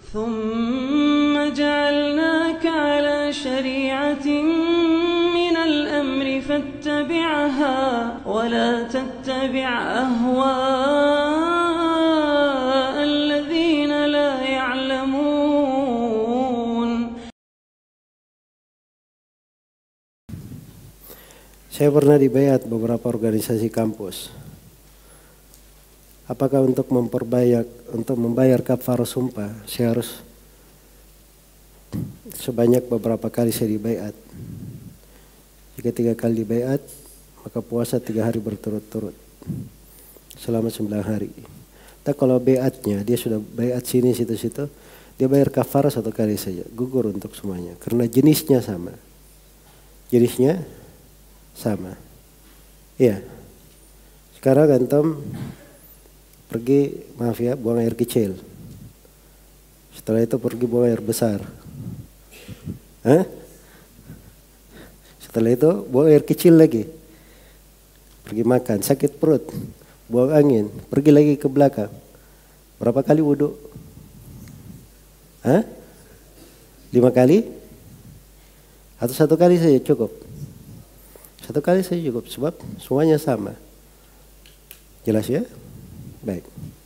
ثم جعلناك على شريعة من الأمر فاتبعها ولا تتبع أهواء الذين لا يعلمون. Saya pernah dibayat beberapa organisasi kampus. Apakah untuk membayar kafarah sumpah saya harus sebanyak beberapa kali saya dibayat? Jika 3 kali dibayat, maka puasa 3 hari berturut-turut selama 9 hari. Tak kalau bayatnya dia sudah bayat sini situ-situ, dia bayar kafarah 1 kali saja, gugur untuk semuanya karena jenisnya sama. Jenisnya sama. Iya. Sekarang antum pergi, maaf ya, buang air kecil. Setelah itu pergi buang air besar. Setelah itu buang air kecil lagi. Pergi makan, sakit perut, buang angin, pergi lagi ke belakang. Berapa kali wudhu? 5 kali? Atau 1 kali saja cukup? 1 kali saja cukup sebab semuanya sama. Jelas ya? Baik.